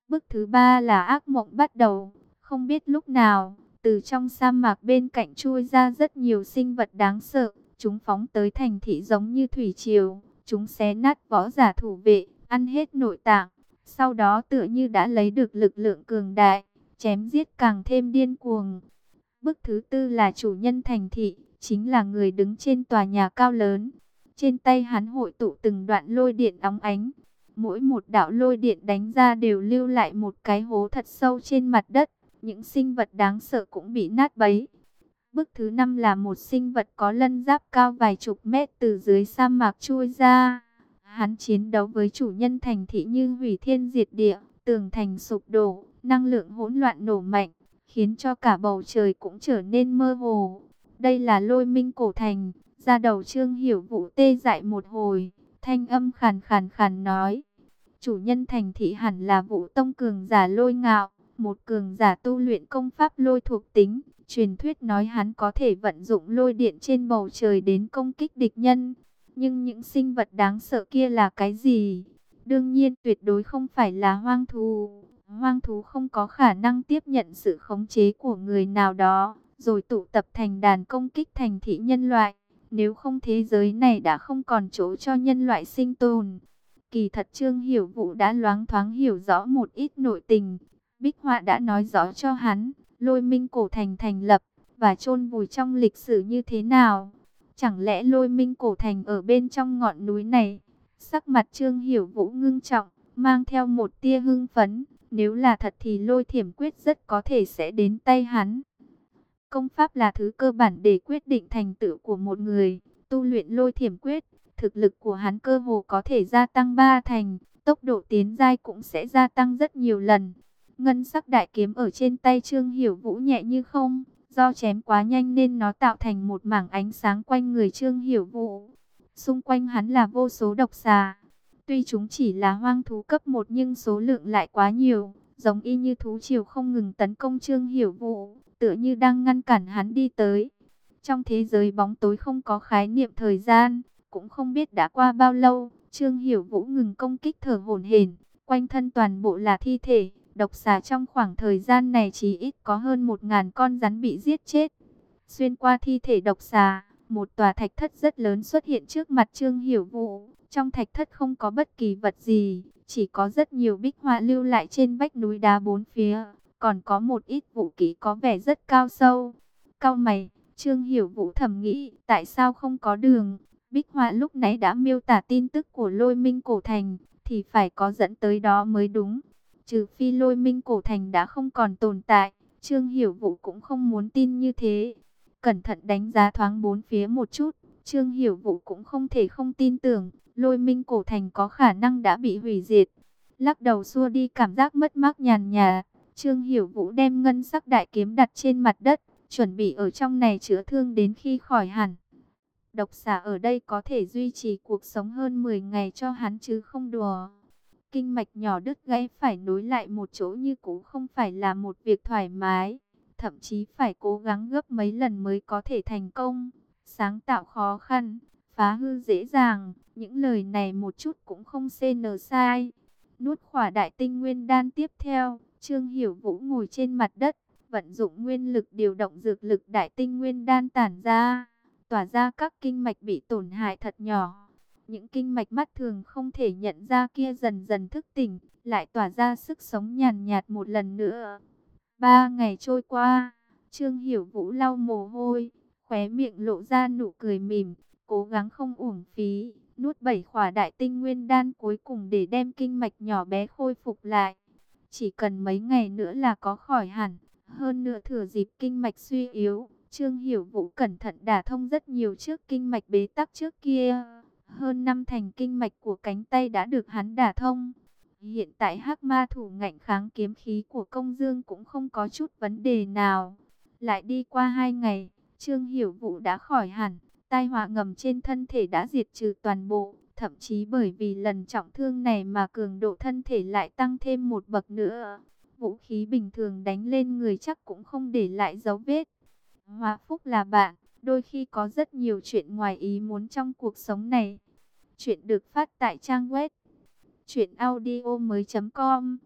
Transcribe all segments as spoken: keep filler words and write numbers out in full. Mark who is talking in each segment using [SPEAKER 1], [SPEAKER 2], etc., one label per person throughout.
[SPEAKER 1] Bước thứ ba là ác mộng bắt đầu. Không biết lúc nào, từ trong sa mạc bên cạnh chui ra rất nhiều sinh vật đáng sợ. Chúng phóng tới thành thị giống như thủy triều. Chúng xé nát võ giả thủ vệ, ăn hết nội tạng. Sau đó tựa như đã lấy được lực lượng cường đại, chém giết càng thêm điên cuồng. Bước thứ tư là chủ nhân thành thị, chính là người đứng trên tòa nhà cao lớn. Trên tay hắn hội tụ từng đoạn lôi điện óng ánh. Mỗi một đạo lôi điện đánh ra đều lưu lại một cái hố thật sâu trên mặt đất. Những sinh vật đáng sợ cũng bị nát bấy. Bước thứ năm là một sinh vật có lân giáp cao vài chục mét từ dưới sa mạc chui ra. Hắn chiến đấu với chủ nhân thành thị như hủy thiên diệt địa, tường thành sụp đổ, năng lượng hỗn loạn nổ mạnh, khiến cho cả bầu trời cũng trở nên mơ hồ. Đây là Lôi Minh Cổ Thành. Ra đầu Trương Hiểu Vũ tê dại một hồi, thanh âm khàn khàn khàn nói: chủ nhân thành thị hẳn là Vũ Tông cường giả Lôi Ngạo, một cường giả tu luyện công pháp lôi thuộc tính. Truyền thuyết nói hắn có thể vận dụng lôi điện trên bầu trời đến công kích địch nhân. Nhưng những sinh vật đáng sợ kia là cái gì? Đương nhiên tuyệt đối không phải là hoang thú. Hoang thú không có khả năng tiếp nhận sự khống chế của người nào đó, rồi tụ tập thành đàn công kích thành thị nhân loại. Nếu không thế giới này đã không còn chỗ cho nhân loại sinh tồn. Kỳ thật Trương Hiểu Vũ đã loáng thoáng hiểu rõ một ít nội tình. Bích Họa đã nói rõ cho hắn, Lôi Minh Cổ Thành thành lập và chôn vùi trong lịch sử như thế nào. Chẳng lẽ Lôi Minh Cổ Thành ở bên trong ngọn núi này? Sắc mặt Trương Hiểu Vũ ngưng trọng, mang theo một tia hưng phấn. Nếu là thật thì Lôi Thiểm Quyết rất có thể sẽ đến tay hắn. Công pháp là thứ cơ bản để quyết định thành tựu của một người. Tu luyện Lôi Thiểm Quyết, thực lực của hắn cơ hồ có thể gia tăng ba thành, tốc độ tiến giai cũng sẽ gia tăng rất nhiều lần. Ngân sắc đại kiếm ở trên tay Trương Hiểu Vũ nhẹ như không, do chém quá nhanh nên nó tạo thành một mảng ánh sáng quanh người Trương Hiểu Vũ. Xung quanh hắn là vô số độc xà. Tuy chúng chỉ là hoang thú cấp một nhưng số lượng lại quá nhiều, giống y như thú triều không ngừng tấn công Trương Hiểu Vũ, tựa như đang ngăn cản hắn đi tới. Trong thế giới bóng tối không có khái niệm thời gian, cũng không biết đã qua bao lâu, Trương Hiểu Vũ ngừng công kích thở hổn hển, quanh thân toàn bộ là thi thể. Độc xà trong khoảng thời gian này chỉ ít có hơn một ngàn con rắn bị giết chết. Xuyên qua thi thể độc xà, một tòa thạch thất rất lớn xuất hiện trước mặt Trương Hiểu Vũ. Trong thạch thất không có bất kỳ vật gì, chỉ có rất nhiều bích họa lưu lại trên vách núi đá bốn phía. Còn có một ít vũ khí có vẻ rất cao sâu. Cau mày, Trương Hiểu Vũ thầm nghĩ, tại sao không có đường? Bích họa lúc nãy đã miêu tả tin tức của Lôi Minh Cổ Thành, thì phải có dẫn tới đó mới đúng. Trừ phi Lôi Minh Cổ Thành đã không còn tồn tại, Trương Hiểu Vũ cũng không muốn tin như thế. Cẩn thận đánh giá thoáng bốn phía một chút, Trương Hiểu Vũ cũng không thể không tin tưởng, Lôi Minh Cổ Thành có khả năng đã bị hủy diệt. Lắc đầu xua đi cảm giác mất mát nhàn nhạt, Trương Hiểu Vũ đem ngân sắc đại kiếm đặt trên mặt đất, chuẩn bị ở trong này chữa thương đến khi khỏi hẳn. Độc xà ở đây có thể duy trì cuộc sống hơn mười ngày cho hắn chứ không đùa. Kinh mạch nhỏ đứt gãy phải nối lại một chỗ như cũ không phải là một việc thoải mái. Thậm chí phải cố gắng gấp mấy lần mới có thể thành công. Sáng tạo khó khăn, phá hư dễ dàng. Những lời này một chút cũng không xê nờ sai. Nuốt khỏa đại tinh nguyên đan tiếp theo, Trương Hiểu Vũ ngồi trên mặt đất, vận dụng nguyên lực điều động dược lực đại tinh nguyên đan tản ra, tỏa ra các kinh mạch bị tổn hại thật nhỏ. Những kinh mạch mắt thường không thể nhận ra kia dần dần thức tỉnh, lại tỏa ra sức sống nhàn nhạt một lần nữa. Ba ngày trôi qua, Trương Hiểu Vũ lau mồ hôi, khóe miệng lộ ra nụ cười mỉm, cố gắng không uổng phí, nuốt bảy khỏa đại tinh nguyên đan cuối cùng để đem kinh mạch nhỏ bé khôi phục lại. Chỉ cần mấy ngày nữa là có khỏi hẳn, hơn nữa thừa dịp kinh mạch suy yếu, Trương Hiểu Vũ cẩn thận đả thông rất nhiều trước kinh mạch bế tắc trước kia. Hơn năm thành kinh mạch của cánh tay đã được hắn đả thông. Hiện tại hắc ma thủ ngạnh kháng kiếm khí của Công Dương cũng không có chút vấn đề nào. Lại đi qua hai ngày, Trương Hiểu Vũ đã khỏi hẳn. Tai họa ngầm trên thân thể đã diệt trừ toàn bộ. Thậm chí bởi vì lần trọng thương này mà cường độ thân thể lại tăng thêm một bậc nữa. Vũ khí bình thường đánh lên người chắc cũng không để lại dấu vết. Hòa phúc là bạn. Đôi khi có rất nhiều chuyện ngoài ý muốn trong cuộc sống này. Chuyện được phát tại trang web truyện audio mới chấm com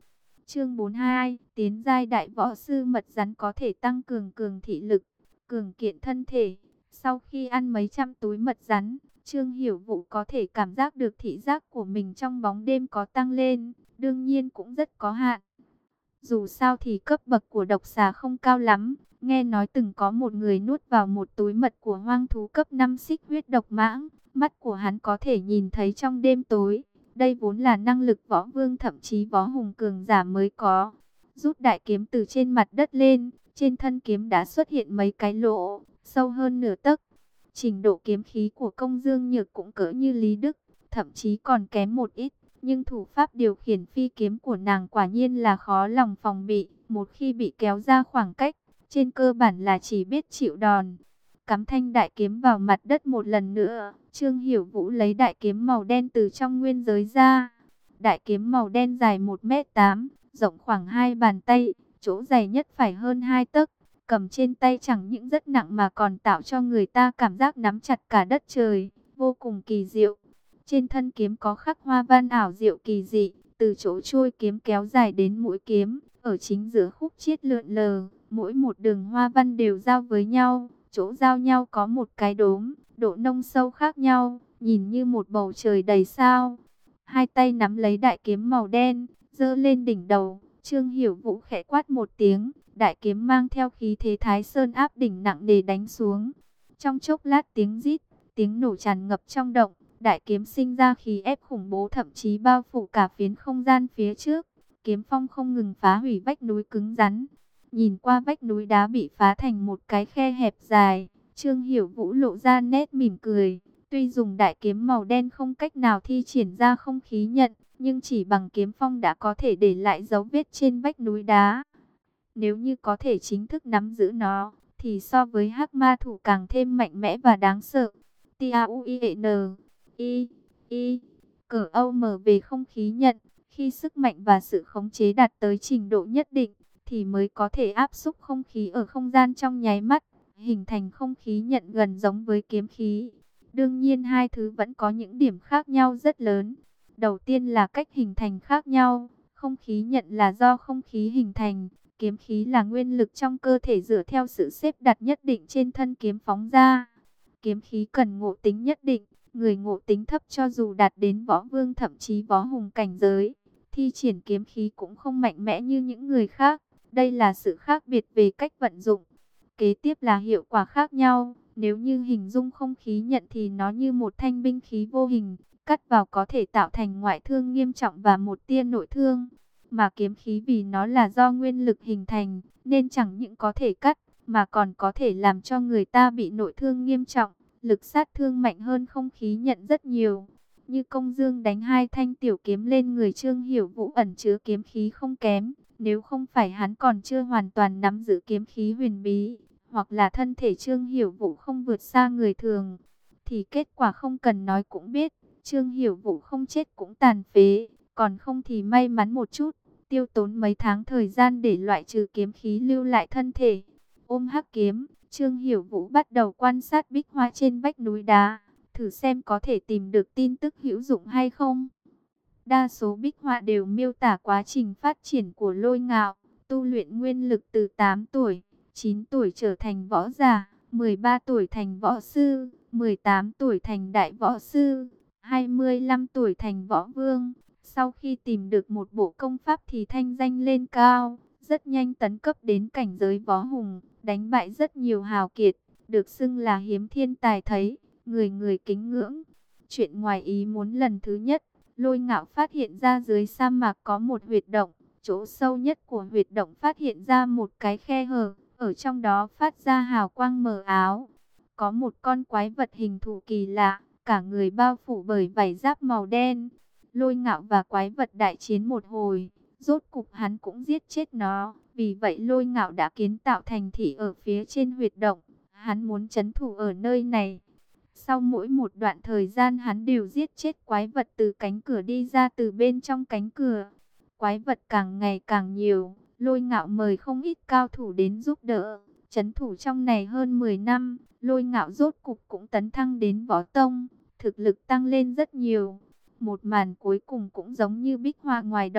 [SPEAKER 1] Chương bốn mươi hai, tiến giai đại võ sư. Mật rắn có thể tăng cường cường thị lực, cường kiện thân thể. Sau khi ăn mấy trăm túi mật rắn, Trương Hiểu Vũ có thể cảm giác được thị giác của mình trong bóng đêm có tăng lên, đương nhiên cũng rất có hạn. Dù sao thì cấp bậc của độc xà không cao lắm, nghe nói từng có một người nuốt vào một túi mật của hoang thú cấp năm xích huyết độc mãng, mắt của hắn có thể nhìn thấy trong đêm tối. Đây vốn là năng lực võ vương thậm chí võ hùng cường giả mới có. Rút đại kiếm từ trên mặt đất lên, trên thân kiếm đã xuất hiện mấy cái lỗ, sâu hơn nửa tấc. Trình độ kiếm khí của Công Dương Nhược cũng cỡ như Lý Đức, thậm chí còn kém một ít. Nhưng thủ pháp điều khiển phi kiếm của nàng quả nhiên là khó lòng phòng bị. Một khi bị kéo ra khoảng cách, trên cơ bản là chỉ biết chịu đòn. Cắm thanh đại kiếm vào mặt đất một lần nữa, Trương Hiểu Vũ lấy đại kiếm màu đen từ trong nguyên giới ra. Đại kiếm màu đen dài một mét tám, rộng khoảng hai bàn tay, chỗ dày nhất phải hơn hai tấc. Cầm trên tay chẳng những rất nặng mà còn tạo cho người ta cảm giác nắm chặt cả đất trời, vô cùng kỳ diệu. Trên thân kiếm có khắc hoa văn ảo diệu kỳ dị, từ chỗ chuôi kiếm kéo dài đến mũi kiếm, ở chính giữa khúc chiết lượn lờ, mỗi một đường hoa văn đều giao với nhau, chỗ giao nhau có một cái đốm, độ nông sâu khác nhau, nhìn như một bầu trời đầy sao. Hai tay nắm lấy đại kiếm màu đen, giơ lên đỉnh đầu, Trương Hiểu Vũ khẽ quát một tiếng, đại kiếm mang theo khí thế Thái Sơn áp đỉnh nặng nề đánh xuống. Trong chốc lát tiếng rít, tiếng nổ tràn ngập trong động. Đại kiếm sinh ra khí ép khủng bố, thậm chí bao phủ cả phiến không gian phía trước. Kiếm phong không ngừng phá hủy vách núi cứng rắn. Nhìn qua vách núi đá bị phá thành một cái khe hẹp dài, Trương Hiểu Vũ lộ ra nét mỉm cười. Tuy dùng đại kiếm màu đen không cách nào thi triển ra không khí nhận, nhưng chỉ bằng kiếm phong đã có thể để lại dấu vết trên vách núi đá. Nếu như có thể chính thức nắm giữ nó, thì so với hắc ma thủ càng thêm mạnh mẽ và đáng sợ. T A U I N I, I, cờ âu mở về không khí nhận, khi sức mạnh và sự khống chế đạt tới trình độ nhất định, thì mới có thể áp xúc không khí ở không gian trong nháy mắt, hình thành không khí nhận gần giống với kiếm khí. Đương nhiên hai thứ vẫn có những điểm khác nhau rất lớn. Đầu tiên là cách hình thành khác nhau, không khí nhận là do không khí hình thành, kiếm khí là nguyên lực trong cơ thể dựa theo sự xếp đặt nhất định trên thân kiếm phóng ra. Kiếm khí cần ngộ tính nhất định. Người ngộ tính thấp cho dù đạt đến võ vương thậm chí võ hùng cảnh giới, thi triển kiếm khí cũng không mạnh mẽ như những người khác. Đây là sự khác biệt về cách vận dụng. Kế tiếp là hiệu quả khác nhau. Nếu như hình dung không khí nhận thì nó như một thanh binh khí vô hình, cắt vào có thể tạo thành ngoại thương nghiêm trọng và một tia nội thương. Mà kiếm khí vì nó là do nguyên lực hình thành, nên chẳng những có thể cắt, mà còn có thể làm cho người ta bị nội thương nghiêm trọng. Lực sát thương mạnh hơn không khí nhận rất nhiều. Như Công Dương đánh hai thanh tiểu kiếm lên người Trương Hiểu Vũ ẩn chứa kiếm khí không kém. Nếu không phải hắn còn chưa hoàn toàn nắm giữ kiếm khí huyền bí, hoặc là thân thể Trương Hiểu Vũ không vượt xa người thường, thì kết quả không cần nói cũng biết. Trương Hiểu Vũ không chết cũng tàn phế, còn không thì may mắn một chút, tiêu tốn mấy tháng thời gian để loại trừ kiếm khí lưu lại thân thể. Ôm hắc kiếm, Trương Hiểu Vũ bắt đầu quan sát bích hoa trên vách núi đá, thử xem có thể tìm được tin tức hữu dụng hay không. Đa số bích họa đều miêu tả quá trình phát triển của Lôi Ngạo, tu luyện nguyên lực từ tám tuổi, chín tuổi trở thành võ giả, mười ba tuổi thành võ sư, mười tám tuổi thành đại võ sư, hai mươi lăm tuổi thành võ vương. Sau khi tìm được một bộ công pháp thì thanh danh lên cao, rất nhanh tấn cấp đến cảnh giới võ hùng, đánh bại rất nhiều hào kiệt, được xưng là hiếm thiên tài thấy, người người kính ngưỡng. Chuyện ngoài ý muốn lần thứ nhất, Lôi Ngạo phát hiện ra dưới sa mạc có một huyệt động, chỗ sâu nhất của huyệt động phát hiện ra một cái khe hở, ở trong đó phát ra hào quang mờ ảo. Có một con quái vật hình thù kỳ lạ, cả người bao phủ bởi vảy giáp màu đen. Lôi Ngạo và quái vật đại chiến một hồi, rốt cục hắn cũng giết chết nó. Vì vậy Lôi Ngạo đã kiến tạo thành thị ở phía trên huyệt động, hắn muốn trấn thủ ở nơi này. Sau mỗi một đoạn thời gian hắn đều giết chết quái vật từ cánh cửa đi ra từ bên trong cánh cửa. Quái vật càng ngày càng nhiều, Lôi Ngạo mời không ít cao thủ đến giúp đỡ. Trấn thủ trong này hơn mười năm, Lôi Ngạo rốt cục cũng tấn thăng đến võ tông, thực lực tăng lên rất nhiều. Một màn cuối cùng cũng giống như bích hoa ngoài động,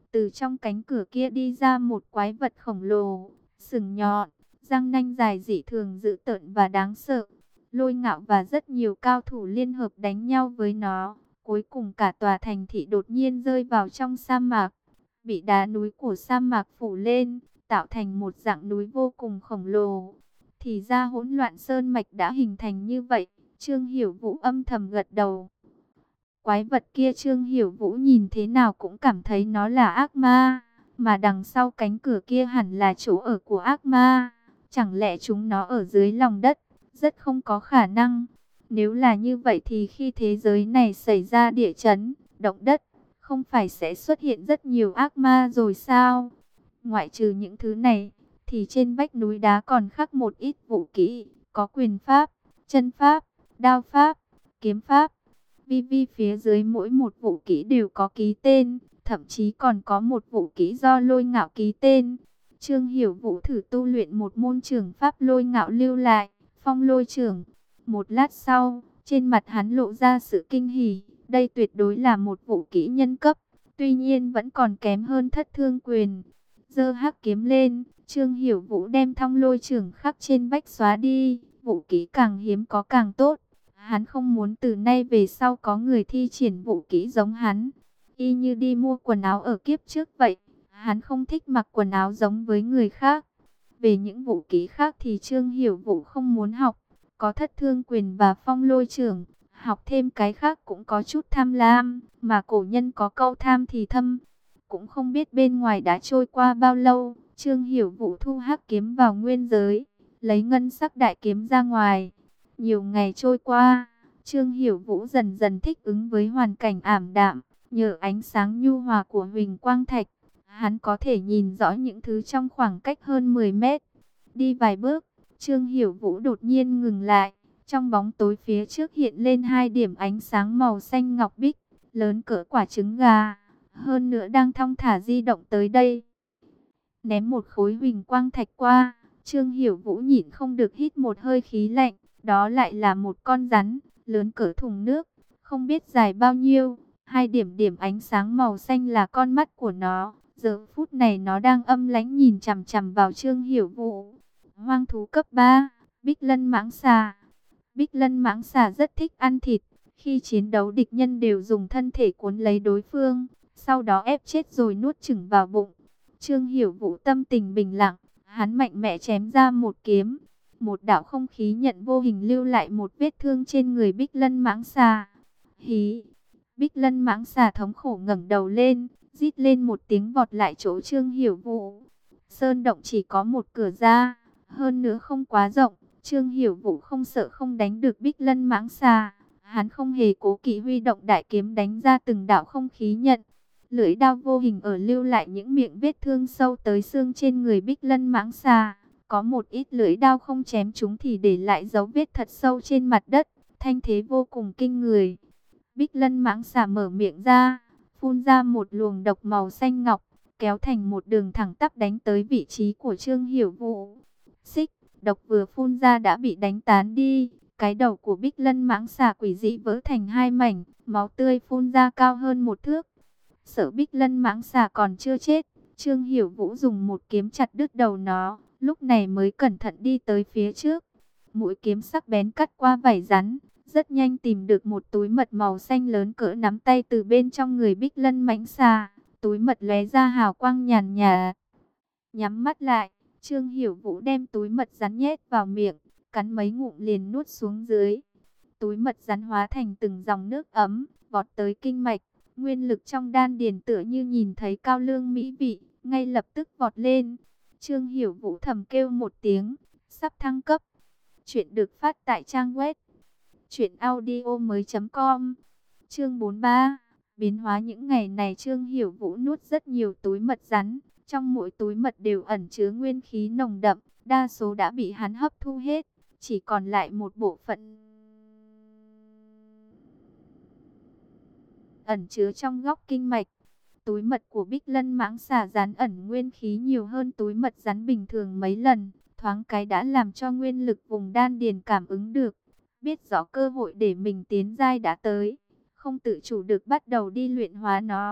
[SPEAKER 1] Từ trong cánh cửa kia đi ra một quái vật khổng lồ, sừng nhọn, răng nanh dài dị thường dữ tợn và đáng sợ. Lôi Ngạo và rất nhiều cao thủ liên hợp đánh nhau với nó. Cuối cùng cả tòa thành thị đột nhiên rơi vào trong sa mạc, bị đá núi của sa mạc phủ lên, tạo thành một dạng núi vô cùng khổng lồ. Thì ra hỗn loạn sơn mạch đã hình thành như vậy. Trương Hiểu Vũ âm thầm gật đầu. Quái vật kia Trương Hiểu Vũ nhìn thế nào cũng cảm thấy nó là ác ma, mà đằng sau cánh cửa kia hẳn là chỗ ở của ác ma. Chẳng lẽ chúng nó ở dưới lòng đất? Rất không có khả năng. Nếu là như vậy thì khi thế giới này xảy ra địa chấn, động đất, không phải sẽ xuất hiện rất nhiều ác ma rồi sao? Ngoại trừ những thứ này, thì trên vách núi đá còn khắc một ít vũ kỹ, có quyền pháp, chân pháp, đao pháp, kiếm pháp. Vi vi phía dưới mỗi một vũ kỹ đều có ký tên, thậm chí còn có một vũ kỹ do Lôi Ngạo ký tên. Trương Hiểu Vũ thử tu luyện một môn trường pháp Lôi Ngạo lưu lại, Phong Lôi Trưởng. Một lát sau, trên mặt hắn lộ ra sự kinh hỉ, đây tuyệt đối là một vũ kỹ nhân cấp, tuy nhiên vẫn còn kém hơn Thất Thương Quyền. Giơ hắc kiếm lên, Trương Hiểu Vũ đem Phong Lôi Trưởng khắc trên vách xóa đi, vũ kỹ càng hiếm có càng tốt. Hắn không muốn từ nay về sau có người thi triển vũ kỹ giống hắn. Y như đi mua quần áo ở kiếp trước vậy. Hắn không thích mặc quần áo giống với người khác. Về những vũ kỹ khác thì Trương Hiểu Vũ không muốn học. Có Thất Thương Quyền và Phong Lôi Trưởng. Học thêm cái khác cũng có chút tham lam. Mà cổ nhân có câu tham thì thâm. Cũng không biết bên ngoài đã trôi qua bao lâu. Trương Hiểu Vũ thu hắc kiếm vào nguyên giới. Lấy ngân sắc đại kiếm ra ngoài. Nhiều ngày trôi qua, Trương Hiểu Vũ dần dần thích ứng với hoàn cảnh ảm đạm. Nhờ ánh sáng nhu hòa của huỳnh quang thạch, hắn có thể nhìn rõ những thứ trong khoảng cách hơn mười mét. Đi vài bước, Trương Hiểu Vũ đột nhiên ngừng lại. Trong bóng tối phía trước hiện lên hai điểm ánh sáng màu xanh ngọc bích, lớn cỡ quả trứng gà. Hơn nữa đang thong thả di động tới đây. Ném một khối huỳnh quang thạch qua, Trương Hiểu Vũ nhịn không được hít một hơi khí lạnh. Đó lại là một con rắn, lớn cỡ thùng nước, không biết dài bao nhiêu. Hai điểm điểm ánh sáng màu xanh là con mắt của nó. Giờ phút này nó đang âm lãnh nhìn chằm chằm vào Trương Hiểu Vũ. Hoang thú cấp ba, Bích Lân Mãng Xà. Bích Lân Mãng Xà rất thích ăn thịt. Khi chiến đấu địch nhân đều dùng thân thể cuốn lấy đối phương, sau đó ép chết rồi nuốt chửng vào bụng. Trương Hiểu Vũ tâm tình bình lặng, hắn mạnh mẽ chém ra một kiếm. Một đạo không khí nhận vô hình lưu lại một vết thương trên người Bích Lân Mãng Xà. Hí! Bích Lân Mãng Xà thống khổ ngẩng đầu lên, rít lên một tiếng vọt lại chỗ Trương Hiểu Vũ. Sơn động chỉ có một cửa ra, hơn nữa không quá rộng. Trương Hiểu Vũ không sợ không đánh được Bích Lân Mãng Xà. Hắn không hề cố kỵ huy động đại kiếm đánh ra từng đạo không khí nhận. Lưỡi đao vô hình ở lưu lại những miệng vết thương sâu tới xương trên người Bích Lân Mãng Xà. Có một ít lưỡi đao không chém chúng thì để lại dấu vết thật sâu trên mặt đất, thanh thế vô cùng kinh người. Bích Lân Mãng Xà mở miệng ra, phun ra một luồng độc màu xanh ngọc, kéo thành một đường thẳng tắp đánh tới vị trí của Trương Hiểu Vũ. Xích, độc vừa phun ra đã bị đánh tán đi, cái đầu của Bích Lân Mãng Xà quỷ dị vỡ thành hai mảnh, máu tươi phun ra cao hơn một thước. Sợ Bích Lân Mãng Xà còn chưa chết, Trương Hiểu Vũ dùng một kiếm chặt đứt đầu nó. Lúc này mới cẩn thận đi tới phía trước. Mũi kiếm sắc bén cắt qua vảy rắn. Rất nhanh tìm được một túi mật màu xanh lớn cỡ nắm tay từ bên trong người Bích Lân Mãng Xà. Túi mật lóe ra hào quang nhàn nhạt. Nhắm mắt lại, Trương Hiểu Vũ đem túi mật rắn nhét vào miệng, cắn mấy ngụm liền nuốt xuống dưới. Túi mật rắn hóa thành từng dòng nước ấm, vọt tới kinh mạch. Nguyên lực trong đan điền tựa như nhìn thấy cao lương mỹ vị, ngay lập tức vọt lên. Trương Hiểu Vũ thầm kêu một tiếng, sắp thăng cấp. Chuyện được phát tại trang web truyện audio mới chấm com. Chương bốn mươi ba. Biến hóa. Những ngày này Trương Hiểu Vũ nuốt rất nhiều túi mật rắn, trong mỗi túi mật đều ẩn chứa nguyên khí nồng đậm, đa số đã bị hắn hấp thu hết, chỉ còn lại một bộ phận ẩn chứa trong góc kinh mạch. Túi mật của Bích Lân Mãng Xà rắn ẩn nguyên khí nhiều hơn túi mật rắn bình thường mấy lần, thoáng cái đã làm cho nguyên lực vùng đan điền cảm ứng được, biết rõ cơ hội để mình tiến giai đã tới, không tự chủ được bắt đầu đi luyện hóa nó.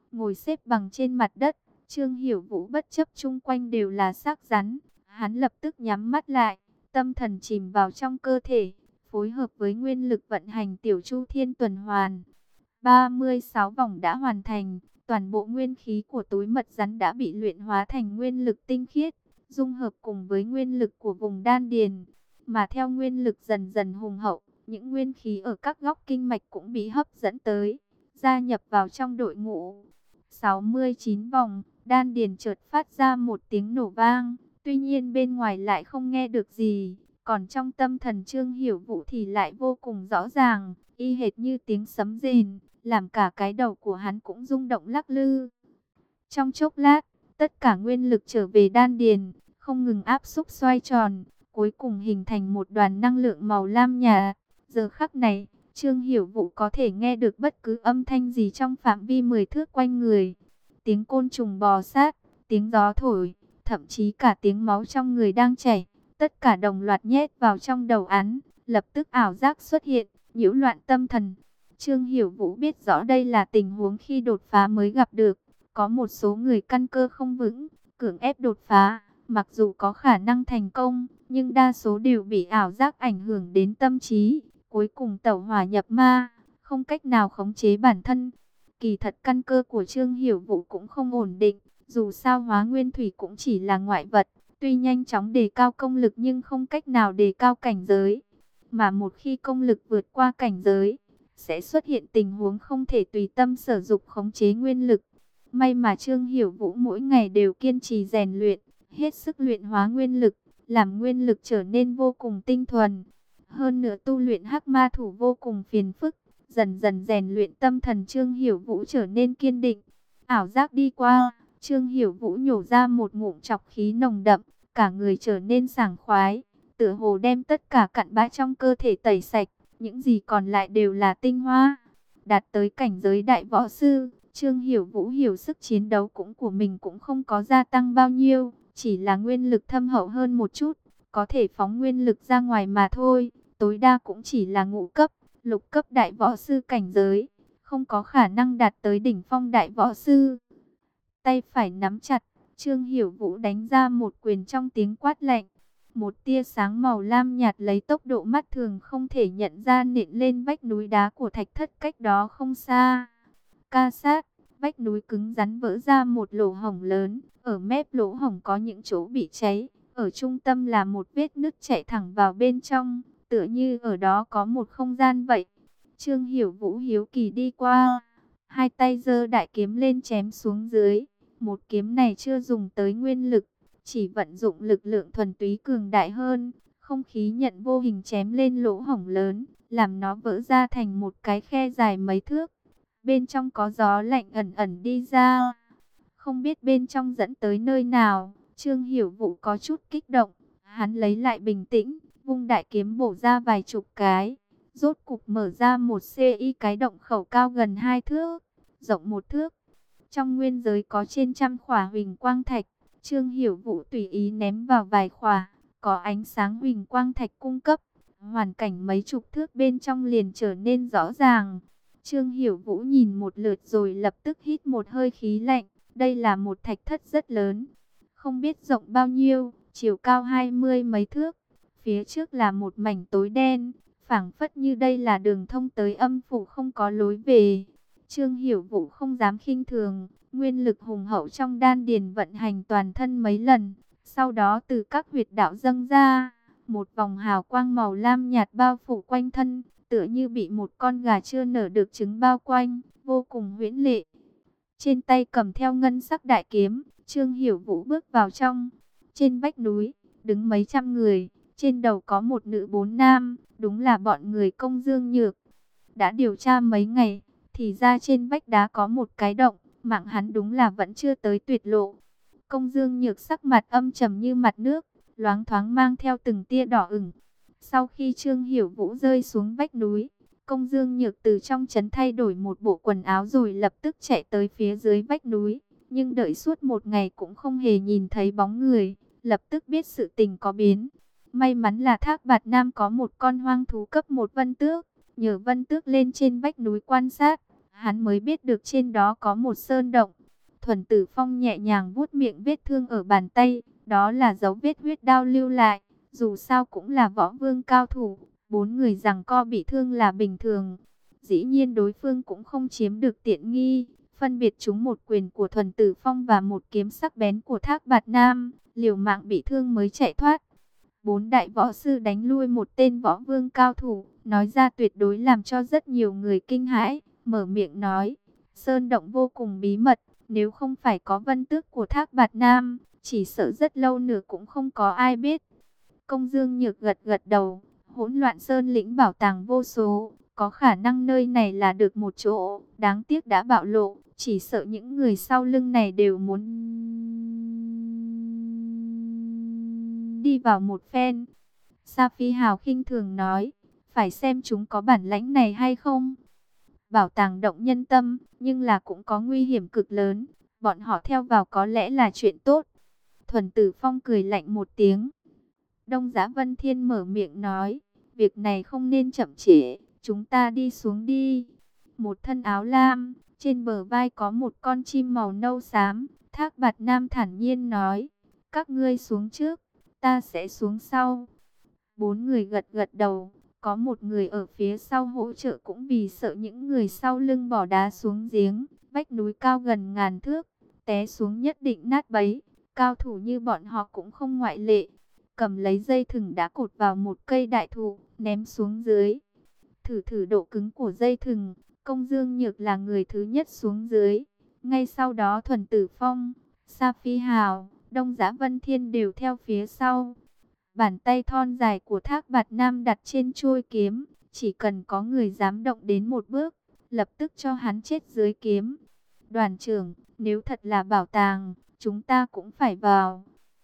[SPEAKER 1] ngồi xếp bằng trên mặt đất. Trương Hiểu Vũ bất chấp chung quanh đều là xác rắn, hắn lập tức nhắm mắt lại, tâm thần chìm vào trong cơ thể, phối hợp với nguyên lực vận hành tiểu chu thiên tuần hoàn. ba mươi sáu vòng đã hoàn thành, toàn bộ nguyên khí của túi mật rắn đã bị luyện hóa thành nguyên lực tinh khiết, dung hợp cùng với nguyên lực của vùng đan điền, mà theo nguyên lực dần dần hùng hậu, những nguyên khí ở các góc kinh mạch cũng bị hấp dẫn tới, gia nhập vào trong đội ngũ. sáu mươi chín vòng, đan điền chợt phát ra một tiếng nổ vang, tuy nhiên bên ngoài lại không nghe được gì, còn trong tâm thần Trương Hiểu Vũ thì lại vô cùng rõ ràng, y hệt như tiếng sấm rền, làm cả cái đầu của hắn cũng rung động lắc lư. Trong chốc lát, tất cả nguyên lực trở về đan điền, không ngừng áp xúc xoay tròn, cuối cùng hình thành một đoàn năng lượng màu lam nhạt. Giờ khắc này, Trương Hiểu Vũ có thể nghe được bất cứ âm thanh gì trong phạm vi mười thước quanh người. Tiếng côn trùng bò sát, tiếng gió thổi, thậm chí cả tiếng máu trong người đang chảy, tất cả đồng loạt nhét vào trong đầu hắn, lập tức ảo giác xuất hiện, nhiễu loạn tâm thần. Trương Hiểu Vũ biết rõ đây là tình huống khi đột phá mới gặp được, có một số người căn cơ không vững, cưỡng ép đột phá, mặc dù có khả năng thành công, nhưng đa số đều bị ảo giác ảnh hưởng đến tâm trí, cuối cùng tẩu hỏa nhập ma, không cách nào khống chế bản thân. Kỳ thật căn cơ của Trương Hiểu Vũ cũng không ổn định, dù sao hóa nguyên thủy cũng chỉ là ngoại vật, tuy nhanh chóng đề cao công lực nhưng không cách nào đề cao cảnh giới. Mà một khi công lực vượt qua cảnh giới, sẽ xuất hiện tình huống không thể tùy tâm sử dụng khống chế nguyên lực. May mà Trương Hiểu Vũ mỗi ngày đều kiên trì rèn luyện, hết sức luyện hóa nguyên lực, làm nguyên lực trở nên vô cùng tinh thuần. Hơn nữa tu luyện hắc ma thủ vô cùng phiền phức, dần dần rèn luyện tâm thần Trương Hiểu Vũ trở nên kiên định. Ảo giác đi qua, Trương Hiểu Vũ nhổ ra một ngụm trọc khí nồng đậm, cả người trở nên sảng khoái, tựa hồ đem tất cả cặn bã trong cơ thể tẩy sạch, những gì còn lại đều là tinh hoa. Đạt tới cảnh giới đại võ sư, Trương Hiểu Vũ hiểu sức chiến đấu cũng của mình cũng không có gia tăng bao nhiêu, chỉ là nguyên lực thâm hậu hơn một chút, có thể phóng nguyên lực ra ngoài mà thôi, tối đa cũng chỉ là ngũ cấp, lục cấp đại võ sư cảnh giới, không có khả năng đạt tới đỉnh phong đại võ sư. Tay phải nắm chặt, Trương Hiểu Vũ đánh ra một quyền trong tiếng quát lạnh. Một tia sáng màu lam nhạt lấy tốc độ mắt thường không thể nhận ra nện lên vách núi đá của thạch thất cách đó không xa. Ca sát, vách núi cứng rắn vỡ ra một lỗ hổng lớn, ở mép lỗ hổng có những chỗ bị cháy, ở trung tâm là một vết nứt chạy thẳng vào bên trong, tựa như ở đó có một không gian vậy. Trương Hiểu Vũ hiếu kỳ đi qua, hai tay giơ đại kiếm lên chém xuống dưới. Một kiếm này chưa dùng tới nguyên lực, chỉ vận dụng lực lượng thuần túy cường đại hơn. Không khí nhận vô hình chém lên lỗ hổng lớn, làm nó vỡ ra thành một cái khe dài mấy thước. Bên trong có gió lạnh ẩn ẩn đi ra. Không biết bên trong dẫn tới nơi nào, Trương Hiểu Vũ có chút kích động. Hắn lấy lại bình tĩnh, vung đại kiếm bổ ra vài chục cái. Rốt cục mở ra một ci cái động khẩu cao gần hai thước, rộng một thước. Trong nguyên giới có trên trăm khỏa huỳnh quang thạch, Trương Hiểu Vũ tùy ý ném vào vài khỏa, có ánh sáng huỳnh quang thạch cung cấp, hoàn cảnh mấy chục thước bên trong liền trở nên rõ ràng. Trương Hiểu Vũ nhìn một lượt rồi lập tức hít một hơi khí lạnh, đây là một thạch thất rất lớn, không biết rộng bao nhiêu, chiều cao hai mươi mấy thước, phía trước là một mảnh tối đen, phảng phất như đây là đường thông tới âm phủ không có lối về. Trương Hiểu Vũ không dám khinh thường, nguyên lực hùng hậu trong đan điền vận hành toàn thân mấy lần, sau đó từ các huyệt đạo dâng ra, một vòng hào quang màu lam nhạt bao phủ quanh thân, tựa như bị một con gà chưa nở được trứng bao quanh, vô cùng huyễn lệ. Trên tay cầm theo ngân sắc đại kiếm, Trương Hiểu Vũ bước vào trong. Trên vách núi, đứng mấy trăm người, trên đầu có một nữ bốn nam, đúng là bọn người Công Dương Nhược. Đã điều tra mấy ngày, thì ra trên vách đá có một cái động, mạng hắn đúng là vẫn chưa tới tuyệt lộ. Công Dương Nhược sắc mặt âm trầm như mặt nước, loáng thoáng mang theo từng tia đỏ ửng. Sau khi Trương Hiểu Vũ rơi xuống vách núi, Công Dương Nhược từ trong trấn thay đổi một bộ quần áo rồi lập tức chạy tới phía dưới vách núi. Nhưng đợi suốt một ngày cũng không hề nhìn thấy bóng người, lập tức biết sự tình có biến. May mắn là Thác Bạt Nam có một con hoang thú cấp một vân tước, nhờ vân tước lên trên vách núi quan sát, hắn mới biết được trên đó có một sơn động. Thuần Tử Phong nhẹ nhàng vuốt miệng vết thương ở bàn tay, đó là dấu vết huyết đao lưu lại, dù sao cũng là võ vương cao thủ, bốn người giằng co bị thương là bình thường. Dĩ nhiên đối phương cũng không chiếm được tiện nghi, phân biệt trúng một quyền của Thuần Tử Phong và một kiếm sắc bén của Thác Bạt Nam, liều mạng bị thương mới chạy thoát. Bốn đại võ sư đánh lui một tên võ vương cao thủ, nói ra tuyệt đối làm cho rất nhiều người kinh hãi, mở miệng nói, sơn động vô cùng bí mật, nếu không phải có vân tước của Thác Bạt Nam, chỉ sợ rất lâu nữa cũng không có ai biết. Công Dương Nhược gật gật đầu, hỗn loạn sơn lĩnh bảo tàng vô số, có khả năng nơi này là được một chỗ, đáng tiếc đã bạo lộ, chỉ sợ những người sau lưng này đều muốn đi vào một phen. Sa Phi Hào khinh thường nói, phải xem chúng có bản lãnh này hay không. Bảo tàng động nhân tâm, nhưng là cũng có nguy hiểm cực lớn, bọn họ theo vào có lẽ là chuyện tốt. Thuần Tử Phong cười lạnh một tiếng. Đông Giá Vân Thiên mở miệng nói, việc này không nên chậm trễ, chúng ta đi xuống đi. Một thân áo lam, trên bờ vai có một con chim màu nâu xám, Thác Bạt Nam thản nhiên nói, các ngươi xuống trước, ta sẽ xuống sau. Bốn người gật gật đầu, có một người ở phía sau hỗ trợ cũng vì sợ những người sau lưng bỏ đá xuống giếng, vách núi cao gần ngàn thước, té xuống nhất định nát bấy, cao thủ như bọn họ cũng không ngoại lệ. Cầm lấy dây thừng đã cột vào một cây đại thụ, ném xuống dưới. Thử thử độ cứng của dây thừng, Công Dương Nhược là người thứ nhất xuống dưới. Ngay sau đó Thuần Tử Phong, Sa Phi Hào, Đông Giá Vân Thiên đều theo phía sau. Bàn tay thon dài của Thác Bạt Nam đặt trên chuôi kiếm, chỉ cần có người dám động đến một bước, lập tức cho hắn chết dưới kiếm. Đoàn trưởng, nếu thật là bảo tàng, chúng ta cũng phải vào.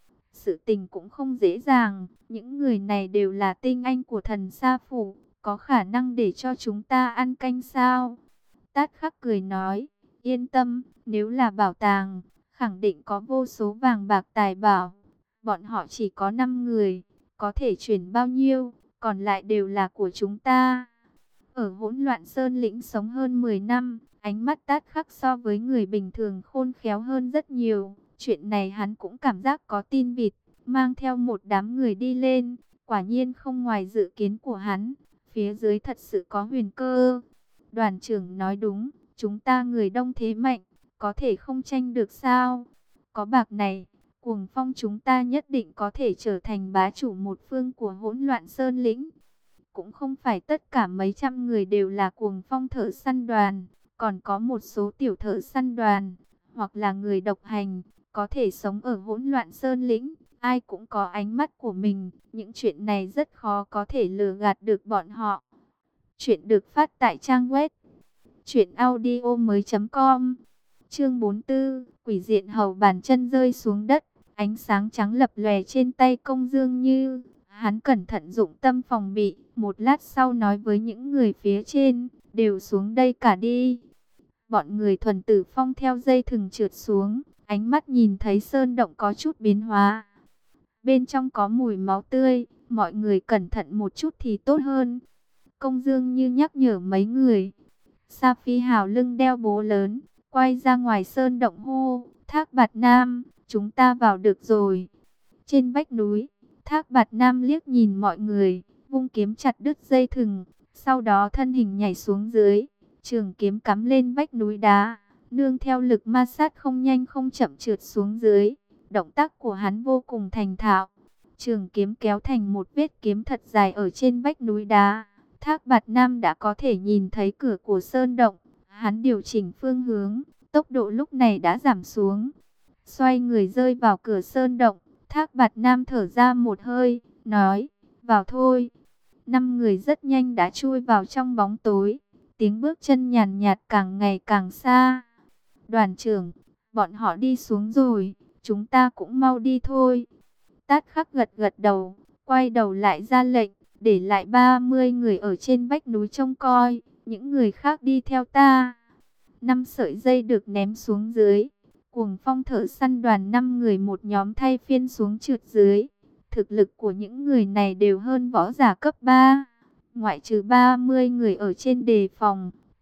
[SPEAKER 1] Sự tình cũng không dễ dàng, những người này đều là tinh anh của Thần Sa Phủ, có khả năng để cho chúng ta ăn canh sao? Tát Khắc cười nói, yên tâm, nếu là bảo tàng, khẳng định có vô số vàng bạc tài bảo. Bọn họ chỉ có năm người, có thể chuyển bao nhiêu, còn lại đều là của chúng ta. Ở hỗn loạn sơn lĩnh sống hơn mười năm, ánh mắt Tát Khắc so với người bình thường khôn khéo hơn rất nhiều. Chuyện này hắn cũng cảm giác có tin vịt, mang theo một đám người đi lên, quả nhiên không ngoài dự kiến của hắn, phía dưới thật sự có huyền cơ. Đoàn trưởng nói đúng, chúng ta người đông thế mạnh, có thể không tranh được sao? Có bạc này, Cuồng Phong chúng ta nhất định có thể trở thành bá chủ một phương của hỗn loạn sơn lĩnh. Cũng không phải tất cả mấy trăm người đều là Cuồng Phong thợ săn đoàn, còn có một số tiểu thợ săn đoàn, hoặc là người độc hành, có thể sống ở hỗn loạn sơn lĩnh. Ai cũng có ánh mắt của mình, những chuyện này rất khó có thể lừa gạt được bọn họ. Chuyện được phát tại trang web truyện audio mới chấm com. Chương bốn mươi tư, quỷ diện hầu bàn chân rơi xuống đất, ánh sáng trắng lập lòe trên tay Công Dương Như. Hắn cẩn thận dụng tâm phòng bị, một lát sau nói với những người phía trên, đều xuống đây cả đi. Bọn người Thuần Tử Phong theo dây thừng trượt xuống, ánh mắt nhìn thấy sơn động có chút biến hóa. Bên trong có mùi máu tươi, mọi người cẩn thận một chút thì tốt hơn. Công Dương Như nhắc nhở mấy người. Sa Phi Hào lưng đeo bố lớn, quay ra ngoài sơn động hô, Thác Bạt Nam, chúng ta vào được rồi. Trên vách núi, Thác Bạt Nam liếc nhìn mọi người, vung kiếm chặt đứt dây thừng, sau đó thân hình nhảy xuống dưới, trường kiếm cắm lên vách núi đá, nương theo lực ma sát không nhanh không chậm trượt xuống dưới. Động tác của hắn vô cùng thành thạo, trường kiếm kéo thành một vết kiếm thật dài ở trên vách núi đá. Thác Bạt Nam đã có thể nhìn thấy cửa của sơn động, hắn điều chỉnh phương hướng, tốc độ lúc này đã giảm xuống. Xoay người rơi vào cửa sơn động, Thác Bạt Nam thở ra một hơi, nói, vào thôi. Năm người rất nhanh đã chui vào trong bóng tối, tiếng bước chân nhàn nhạt càng ngày càng xa. Đoàn trưởng, bọn họ đi xuống rồi, chúng ta cũng mau đi thôi. Tát Khắc gật gật đầu, quay đầu lại ra lệnh, để lại ba mươi người ở trên vách núi trông coi, những người khác đi theo ta. Năm sợi dây được ném xuống dưới, Cuồng Phong thợ săn đoàn năm người một nhóm thay phiên xuống trượt dưới. Thực lực của những người này đều hơn võ giả cấp ba, ngoại trừ ba mươi người ở trên đề phòng,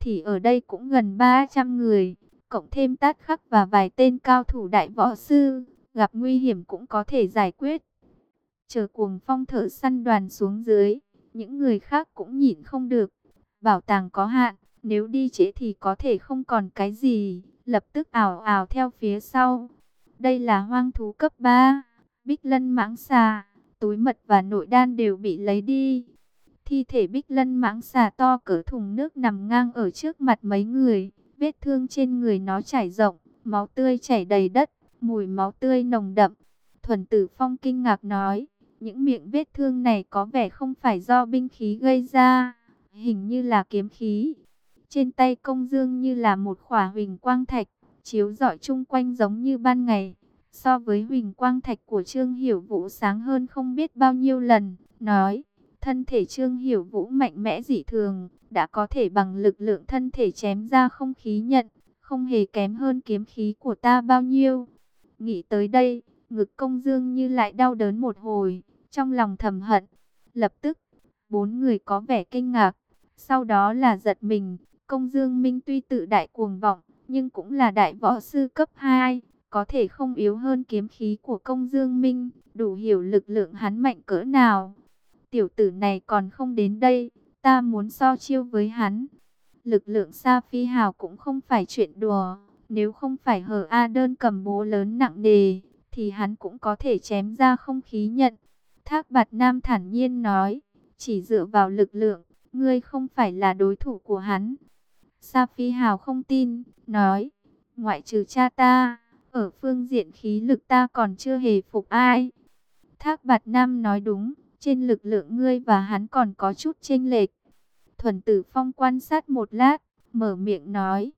[SPEAKER 1] thì ở đây cũng gần ba trăm người, cộng thêm Tát Khắc và vài tên cao thủ đại võ sư, gặp nguy hiểm cũng có thể giải quyết. Chờ Cuồng Phong thợ săn đoàn xuống dưới, những người khác cũng nhịn không được. Bảo tàng có hạn, nếu đi trễ thì có thể không còn cái gì, lập tức ào ào theo phía sau. Đây là hoang thú cấp ba, Bích Lân mãng xà, túi mật và nội đan đều bị lấy đi. Thi thể Bích Lân mãng xà to cỡ thùng nước nằm ngang ở trước mặt mấy người, vết thương trên người nó trải rộng, máu tươi chảy đầy đất, mùi máu tươi nồng đậm. Thuần Tử Phong kinh ngạc nói, những miệng vết thương này có vẻ không phải do binh khí gây ra, hình như là kiếm khí. Trên tay Công Dương như là một khỏa huỳnh quang thạch, chiếu rọi chung quanh giống như ban ngày. So với huỳnh quang thạch của Trương Hiểu Vũ sáng hơn không biết bao nhiêu lần, nói, thân thể Trương Hiểu Vũ mạnh mẽ dị thường, đã có thể bằng lực lượng thân thể chém ra không khí nhận, không hề kém hơn kiếm khí của ta bao nhiêu. Nghĩ tới đây, ngực Công Dương như lại đau đớn một hồi, trong lòng thầm hận. Lập tức, bốn người có vẻ kinh ngạc, sau đó là giật mình. Công Dương Minh tuy tự đại cuồng vọng, nhưng cũng là đại võ sư cấp hai, có thể không yếu hơn kiếm khí của Công Dương Minh, đủ hiểu lực lượng hắn mạnh cỡ nào. Tiểu tử này còn không đến đây, ta muốn so chiêu với hắn. Lực lượng Sa Phi Hào cũng không phải chuyện đùa, nếu không phải hở A đơn cầm búa lớn nặng nề, thì hắn cũng có thể chém ra không khí nhận. Thác Bạt Nam thản nhiên nói, chỉ dựa vào lực lượng, ngươi không phải là đối thủ của hắn. Sa Phi Hào không tin, nói, ngoại trừ cha ta, ở phương diện khí lực ta còn chưa hề phục ai. Thác Bạt Nam nói đúng, trên lực lượng ngươi và hắn còn có chút chênh lệch. Thuần Tử Phong quan sát một lát, mở miệng nói.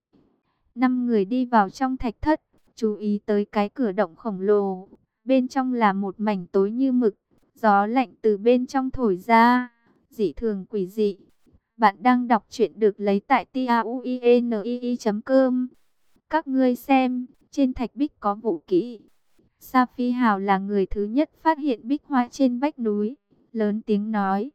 [SPEAKER 1] Năm người đi vào trong thạch thất, chú ý tới cái cửa động khổng lồ. Bên trong là một mảnh tối như mực, gió lạnh từ bên trong thổi ra, dị thường quỷ dị. Bạn đang đọc truyện được lấy tại tauinii chấm com. Các ngươi xem, trên thạch bích có vũ kỹ. Sa Phi Hào là người thứ nhất phát hiện bích hoa trên vách núi, lớn tiếng nói.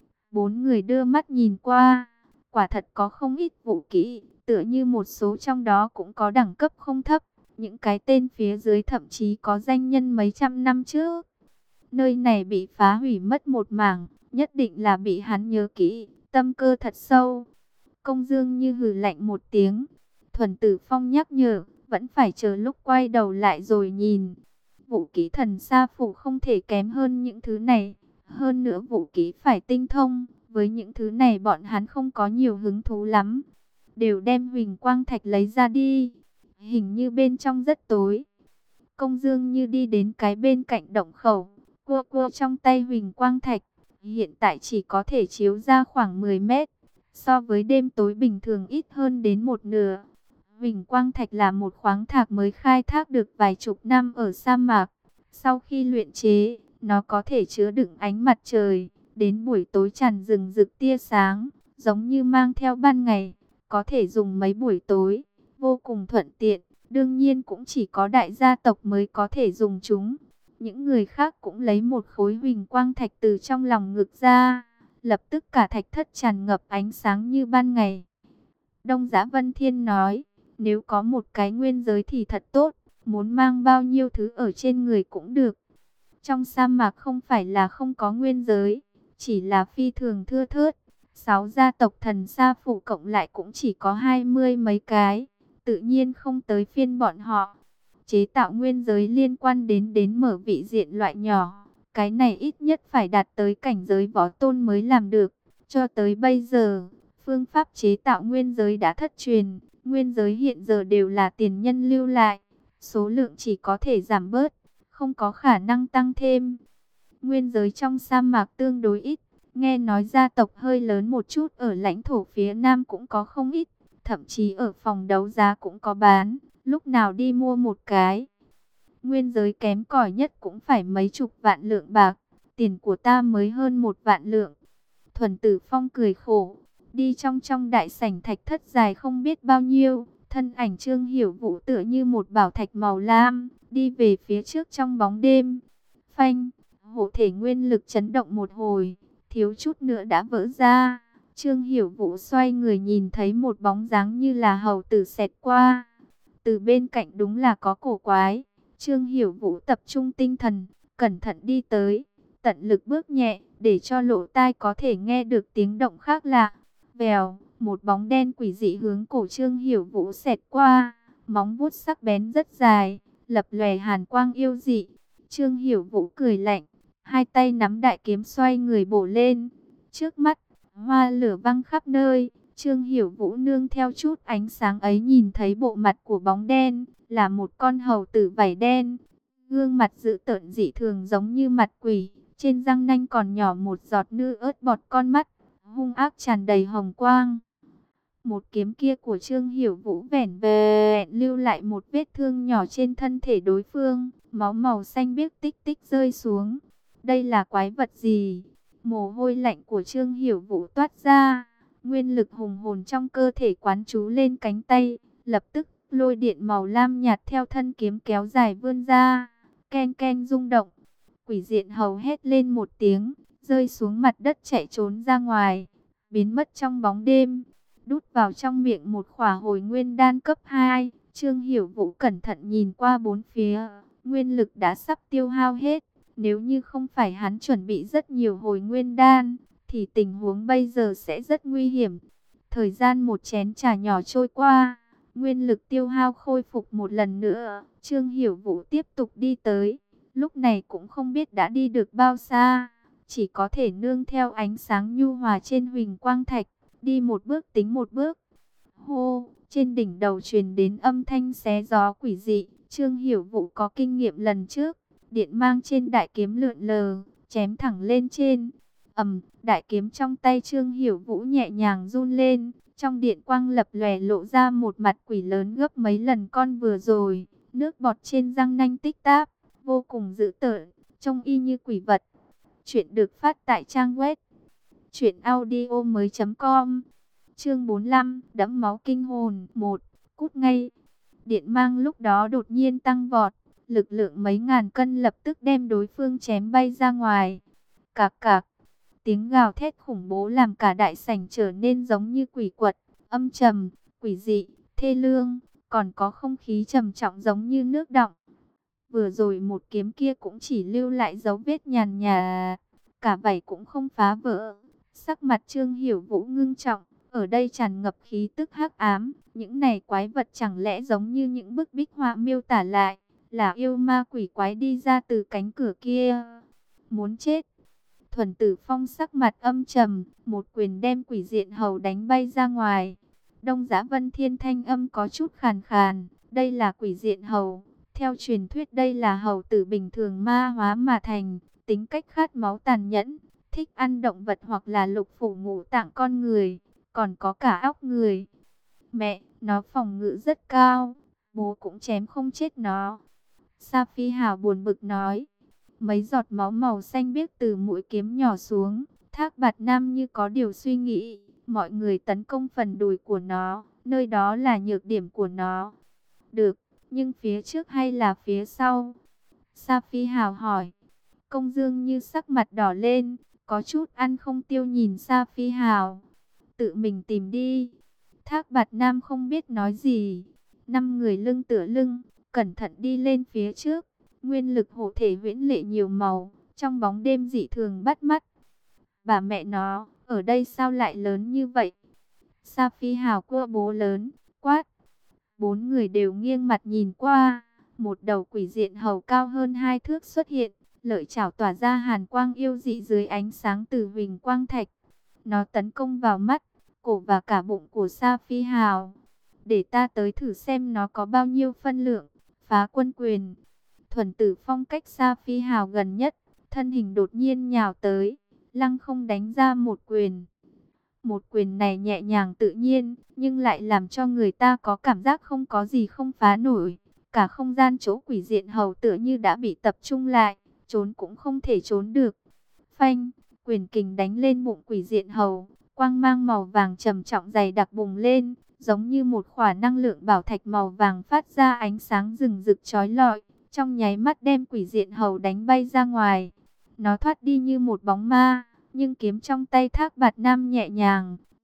[SPEAKER 1] Bốn người đưa mắt nhìn qua, quả thật có không ít vũ kỹ, tựa như một số trong đó cũng có đẳng cấp không thấp. Những cái tên phía dưới thậm chí có danh nhân mấy trăm năm trước. Nơi này bị phá hủy mất một mảng, nhất định là bị hắn nhớ kỹ, tâm cơ thật sâu. Công Dương như hừ lạnh một tiếng. Thuần Tử Phong nhắc nhở, vẫn phải chờ lúc quay đầu lại rồi nhìn. Vũ kỹ thần sa phủ không thể kém hơn những thứ này. Hơn nữa vũ kỹ phải tinh thông, với những thứ này bọn hắn không có nhiều hứng thú lắm. Đều đem huỳnh quang thạch lấy ra đi. Hình như bên trong rất tối. Công Dương như đi đến cái bên cạnh động khẩu, cua cua trong tay huỳnh quang thạch. Hiện tại chỉ có thể chiếu ra khoảng mười mét. So với đêm tối bình thường ít hơn đến một nửa. Huỳnh quang thạch là một khoáng thạch mới khai thác được vài chục năm ở sa mạc. Sau khi luyện chế, nó có thể chứa đựng ánh mặt trời. Đến buổi tối tràn rừng rực tia sáng, giống như mang theo ban ngày. Có thể dùng mấy buổi tối, vô cùng thuận tiện. Đương nhiên cũng chỉ có đại gia tộc mới có thể dùng chúng. Những người khác cũng lấy một khối huỳnh quang thạch từ trong lòng ngực ra. Lập tức cả thạch thất tràn ngập ánh sáng như ban ngày. Đông Giá Vân Thiên nói, nếu có một cái nguyên giới thì thật tốt, muốn mang bao nhiêu thứ ở trên người cũng được. Trong sa mạc không phải là không có nguyên giới, chỉ là phi thường thưa thớt. Sáu gia tộc thần sa phủ cộng lại cũng chỉ có hai mươi mấy cái, tự nhiên không tới phiên bọn họ. Chế tạo nguyên giới liên quan đến đến mở vị diện loại nhỏ. Cái này ít nhất phải đạt tới cảnh giới võ tôn mới làm được. Cho tới bây giờ, phương pháp chế tạo nguyên giới đã thất truyền. Nguyên giới hiện giờ đều là tiền nhân lưu lại. Số lượng chỉ có thể giảm bớt, không có khả năng tăng thêm. Nguyên giới trong sa mạc tương đối ít. Nghe nói gia tộc hơi lớn một chút ở lãnh thổ phía Nam cũng có không ít. Thậm chí ở phòng đấu giá cũng có bán. Lúc nào đi mua một cái. Nguyên giới kém cỏi nhất cũng phải mấy chục vạn lượng bạc. Tiền của ta mới hơn một vạn lượng. Thuần Tử Phong cười khổ. Đi trong trong đại sảnh thạch thất dài không biết bao nhiêu. Thân ảnh Trương Hiểu Vũ tựa như một bảo thạch màu lam. Đi về phía trước trong bóng đêm. Phanh. Hộ thể nguyên lực chấn động một hồi. Thiếu chút nữa đã vỡ ra. Trương Hiểu Vũ xoay người nhìn thấy một bóng dáng như là hầu tử xẹt qua. Từ bên cạnh đúng là có cổ quái. Trương Hiểu Vũ tập trung tinh thần, cẩn thận đi tới, tận lực bước nhẹ, để cho lỗ tai có thể nghe được tiếng động khác lạ. Vèo, một bóng đen quỷ dị hướng cổ Trương Hiểu Vũ xẹt qua, móng vuốt sắc bén rất dài, lập lòe hàn quang yêu dị. Trương Hiểu Vũ cười lạnh, hai tay nắm đại kiếm xoay người bổ lên. Trước mắt, hoa lửa văng khắp nơi. Trương Hiểu Vũ nương theo chút ánh sáng ấy nhìn thấy bộ mặt của bóng đen, là một con hầu tử vảy đen. Gương mặt dữ tợn dị thường giống như mặt quỷ, trên răng nanh còn nhỏ một giọt nước ớt bọt, con mắt hung ác tràn đầy hồng quang. Một kiếm kia của Trương Hiểu Vũ vẻn vẹn lưu lại một vết thương nhỏ trên thân thể đối phương, máu màu xanh biếc tích tích rơi xuống. Đây là quái vật gì? Mồ hôi lạnh của Trương Hiểu Vũ toát ra, nguyên lực hùng hồn trong cơ thể quán chú lên cánh tay, lập tức lôi điện màu lam nhạt theo thân kiếm kéo dài vươn ra, ken ken rung động. Quỷ diện hầu hét lên một tiếng, rơi xuống mặt đất chạy trốn ra ngoài, biến mất trong bóng đêm. Đút vào trong miệng một khỏa hồi nguyên đan cấp hai, Trương Hiểu Vũ cẩn thận nhìn qua bốn phía, nguyên lực đã sắp tiêu hao hết. Nếu như không phải hắn chuẩn bị rất nhiều hồi nguyên đan, thì tình huống bây giờ sẽ rất nguy hiểm. Thời gian một chén trà nhỏ trôi qua, nguyên lực tiêu hao khôi phục một lần nữa. Trương Hiểu Vũ tiếp tục đi tới, lúc này cũng không biết đã đi được bao xa, chỉ có thể nương theo ánh sáng nhu hòa trên huỳnh quang thạch, đi một bước tính một bước. Hô, trên đỉnh đầu truyền đến âm thanh xé gió quỷ dị. Trương Hiểu Vũ có kinh nghiệm lần trước, điện mang trên đại kiếm lượn lờ, chém thẳng lên trên. Ầm, đại kiếm trong tay Trương Hiểu Vũ nhẹ nhàng run lên, trong điện quang lập lòe lộ ra một mặt quỷ lớn gấp mấy lần con vừa rồi, nước bọt trên răng nanh tích táp, vô cùng dữ tợn, trông y như quỷ vật. Chuyện được phát tại trang web truyện audio mới.com. Chương bốn mươi lăm, đẫm máu kinh hồn. Một, cút ngay. Điện mang lúc đó đột nhiên tăng vọt, lực lượng mấy ngàn cân lập tức đem đối phương chém bay ra ngoài. Cạc cạc, tiếng gào thét khủng bố làm cả đại sảnh trở nên giống như quỷ quật, âm trầm, quỷ dị, thê lương, còn có không khí trầm trọng giống như nước đọng. Vừa rồi một kiếm kia cũng chỉ lưu lại dấu vết nhàn nhà, cả vảy cũng không phá vỡ. Sắc mặt Trương Hiểu Vũ ngưng trọng, ở đây tràn ngập khí tức hắc ám, những này quái vật chẳng lẽ giống như những bức bích họa miêu tả lại, là yêu ma quỷ quái đi ra từ cánh cửa kia. Muốn chết. Thuần Tử Phong sắc mặt âm trầm, một quyền đem quỷ diện hầu đánh bay ra ngoài. Đông Giá Vân Thiên thanh âm có chút khàn khàn, đây là quỷ diện hầu. Theo truyền thuyết đây là hầu tử bình thường ma hóa mà thành, tính cách khát máu tàn nhẫn, thích ăn động vật hoặc là lục phủ ngũ tạng con người, còn có cả óc người. Mẹ, nó phòng ngự rất cao, bố cũng chém không chết nó. Sa Phi Hào buồn bực nói. Mấy giọt máu màu xanh biếc từ mũi kiếm nhỏ xuống, Thác Bạt Nam như có điều suy nghĩ, mọi người tấn công phần đùi của nó, nơi đó là nhược điểm của nó. Được, nhưng phía trước hay là phía sau? Sa Phi Hào hỏi. Công Dương như sắc mặt đỏ lên, có chút ăn không tiêu nhìn Sa Phi Hào. Tự mình tìm đi. Thác Bạt Nam không biết nói gì. Năm người lưng tựa lưng, cẩn thận đi lên phía trước. Nguyên lực hộ thể huyễn lệ nhiều màu, trong bóng đêm dị thường bắt mắt. Bà mẹ nó, ở đây sao lại lớn như vậy? Sa Phi Hào cua bố lớn, quát. Bốn người đều nghiêng mặt nhìn qua, một đầu quỷ diện hầu cao hơn hai thước xuất hiện, lợi chảo tỏa ra hàn quang yêu dị dưới ánh sáng từ huỳnh quang thạch. Nó tấn công vào mắt, cổ và cả bụng của Sa Phi Hào. Để ta tới thử xem nó có bao nhiêu phân lượng. Phá quân quyền. Thuần Tử Phong cách Sa Phi Hào gần nhất, thân hình đột nhiên nhào tới, lăng không đánh ra một quyền. Một quyền này nhẹ nhàng tự nhiên, nhưng lại làm cho người ta có cảm giác không có gì không phá nổi. Cả không gian chỗ quỷ diện hầu tựa như đã bị tập trung lại, trốn cũng không thể trốn được. Phanh, quyền kình đánh lên bụng quỷ diện hầu, quang mang màu vàng trầm trọng dày đặc bùng lên, giống như một khỏa năng lượng bảo thạch màu vàng phát ra ánh sáng rừng rực chói lọi, trong nháy mắt đem quỷ diện hầu đánh bay ra ngoài. Nó thoát đi như một bóng ma, nhưng kiếm trong tay Thác Bạt Nam nhẹ nhàng,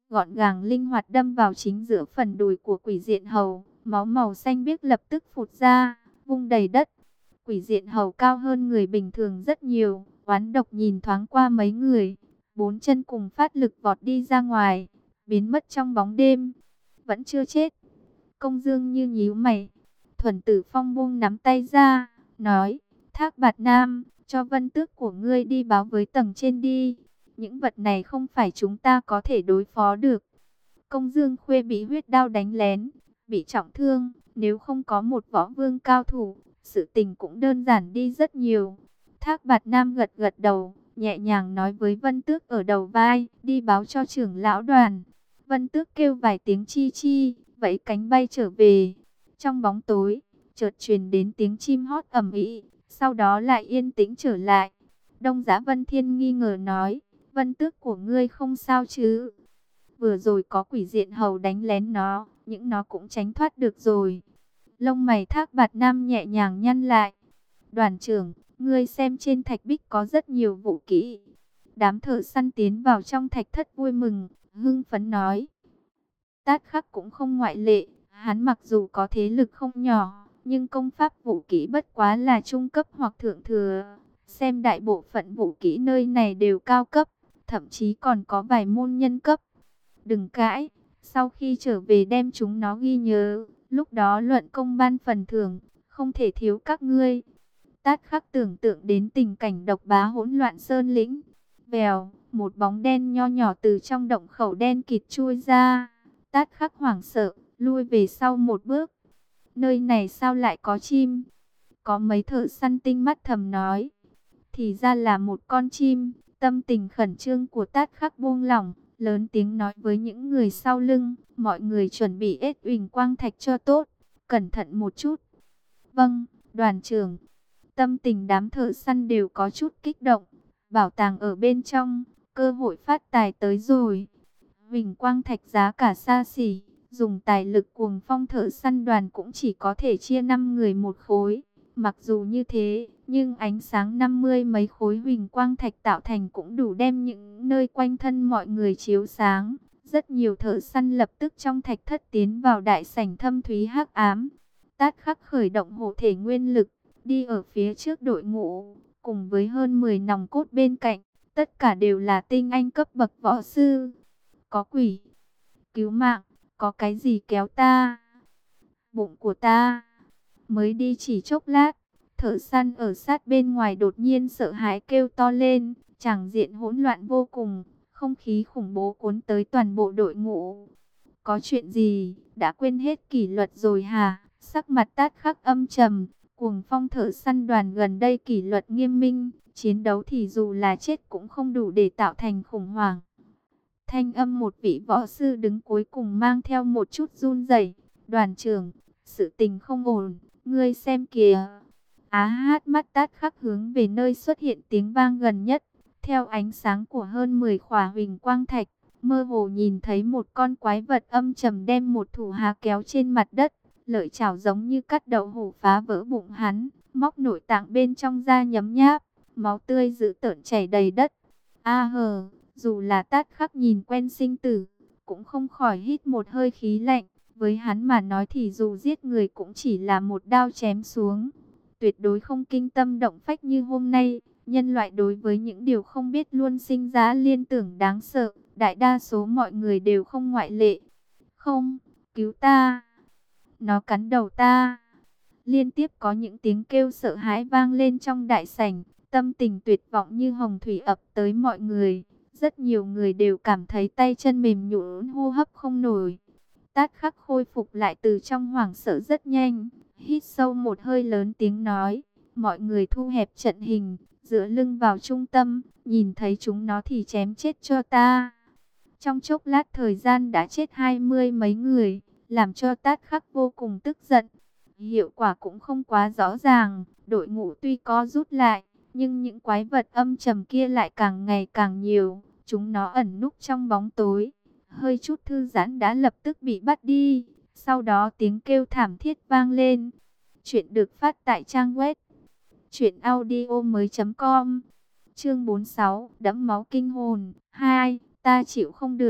[SPEAKER 1] gọn gàng linh hoạt đâm vào chính giữa phần đùi của Quỷ Diện Hầu. Máu màu xanh biếc lập tức phụt ra, vung đầy đất. Quỷ Diện Hầu cao hơn người bình thường rất nhiều, oán độc nhìn thoáng qua mấy người, bốn chân cùng phát lực vọt đi ra ngoài, biến mất trong bóng đêm. Vẫn chưa chết. Công Dương như nhíu mày. Thuần Tử Phong buông nắm tay ra, nói: Thác Bạt Nam, cho vân tước của ngươi đi báo với tầng trên đi. Những vật này không phải chúng ta có thể đối phó được. Công Dương Khuê bị huyết đao đánh lén, bị trọng thương. Nếu không có một võ vương cao thủ, sự tình cũng đơn giản đi rất nhiều. Thác Bạt Nam gật gật đầu, nhẹ nhàng nói với Vân Tước ở đầu vai: đi báo cho trưởng lão đoàn. Vân Tước kêu vài tiếng chi chi, vẫy cánh bay trở về. Trong bóng tối, chợt truyền đến tiếng chim hót ầm ĩ, sau đó lại yên tĩnh trở lại. Đông Giá Vân Thiên nghi ngờ nói: Vân Tước của ngươi không sao chứ? Vừa rồi có Quỷ Diện Hầu đánh lén nó, những nó cũng tránh thoát được rồi. Lông mày Thác Bạt Nam nhẹ nhàng nhăn lại. Đoàn trưởng, ngươi xem trên thạch bích có rất nhiều vũ kỹ. Đám thợ săn tiến vào trong thạch thất vui mừng, hưng phấn nói. Tát Khắc cũng không ngoại lệ, hắn mặc dù có thế lực không nhỏ, nhưng công pháp vũ kỹ bất quá là trung cấp hoặc thượng thừa. Xem đại bộ phận vũ kỹ nơi này đều cao cấp, thậm chí còn có vài môn nhân cấp. Đừng cãi, sau khi trở về đem chúng nó ghi nhớ, lúc đó luận công ban phần thưởng, không thể thiếu các ngươi. Tát Khắc tưởng tượng đến tình cảnh độc bá hỗn loạn sơn lĩnh. Vèo, một bóng đen nho nhỏ từ trong động khẩu đen kịt chui ra. Tát Khắc hoảng sợ, lui về sau một bước. Nơi này sao lại có chim? Có mấy thợ săn tinh mắt thầm nói. Thì ra là một con chim. Tâm tình khẩn trương của Tát Khắc buông lỏng, lớn tiếng nói với những người sau lưng. Mọi người chuẩn bị ết Uỳnh Quang Thạch cho tốt. Cẩn thận một chút. Vâng, đoàn trưởng. Tâm tình đám thợ săn đều có chút kích động. Bảo tàng ở bên trong, cơ hội phát tài tới rồi. Huỳnh Quang Thạch giá cả xa xỉ, dùng tài lực cuồng phong thợ săn đoàn cũng chỉ có thể chia năm người một khối. Mặc dù như thế, nhưng ánh sáng năm mươi mấy khối Huỳnh Quang Thạch tạo thành cũng đủ đem những nơi quanh thân mọi người chiếu sáng. Rất nhiều thợ săn lập tức trong thạch thất tiến vào đại sảnh thâm thúy hắc ám. Tát Khắc khởi động hộ thể nguyên lực, đi ở phía trước đội ngũ, cùng với hơn mười nòng cốt bên cạnh, tất cả đều là tinh anh cấp bậc võ sư. Có quỷ, cứu mạng, có cái gì kéo ta, bụng của ta. Mới đi chỉ chốc lát, thợ săn ở sát bên ngoài đột nhiên sợ hãi kêu to lên, tràng diện hỗn loạn vô cùng, không khí khủng bố cuốn tới toàn bộ đội ngũ. Có chuyện gì, đã quên hết kỷ luật rồi hả? Sắc mặt Tát Khắc âm trầm. Cuồng phong thợ săn đoàn gần đây kỷ luật nghiêm minh, chiến đấu thì dù là chết cũng không đủ để tạo thành khủng hoảng. Thanh âm một vị võ sư đứng cuối cùng mang theo một chút run rẩy. Đoàn trưởng, sự tình không ổn, ngươi xem kìa. Á hát mắt Tát Khắc hướng về nơi xuất hiện tiếng vang gần nhất. Theo ánh sáng của hơn mười khỏa huỳnh quang thạch, mơ hồ nhìn thấy một con quái vật âm trầm đem một thủ hạ kéo trên mặt đất. Lợi chảo giống như cắt đậu hũ phá vỡ bụng hắn, móc nội tạng bên trong ra nhấm nháp, máu tươi dữ tợn chảy đầy đất. A hờ, dù là Tát Khắc nhìn quen sinh tử, cũng không khỏi hít một hơi khí lạnh. Với hắn mà nói thì dù giết người cũng chỉ là một đao chém xuống. Tuyệt đối không kinh tâm động phách như hôm nay. Nhân loại đối với những điều không biết luôn sinh ra liên tưởng đáng sợ. Đại đa số mọi người đều không ngoại lệ. Không, cứu ta. Nó cắn đầu ta. Liên tiếp có những tiếng kêu sợ hãi vang lên trong đại sảnh. Tâm tình tuyệt vọng như hồng thủy ập tới mọi người. Rất nhiều người đều cảm thấy tay chân mềm nhũn, hô hấp không nổi. Tát Khắc khôi phục lại từ trong hoảng sợ rất nhanh. Hít sâu một hơi lớn tiếng nói. Mọi người thu hẹp trận hình, dựa lưng vào trung tâm. Nhìn thấy chúng nó thì chém chết cho ta. Trong chốc lát thời gian đã chết hai mươi mấy người, làm cho Tát Khắc vô cùng tức giận. Hiệu quả cũng không quá rõ ràng, đội ngũ tuy có rút lại, nhưng những quái vật âm trầm kia lại càng ngày càng nhiều. Chúng nó ẩn núp trong bóng tối, hơi chút thư giãn đã lập tức bị bắt đi. Sau đó tiếng kêu thảm thiết vang lên. Chuyện được phát tại trang web truyện audio mới chấm com. Chương bốn mươi sáu, đẫm máu kinh hồn. Hai, ta chịu không được.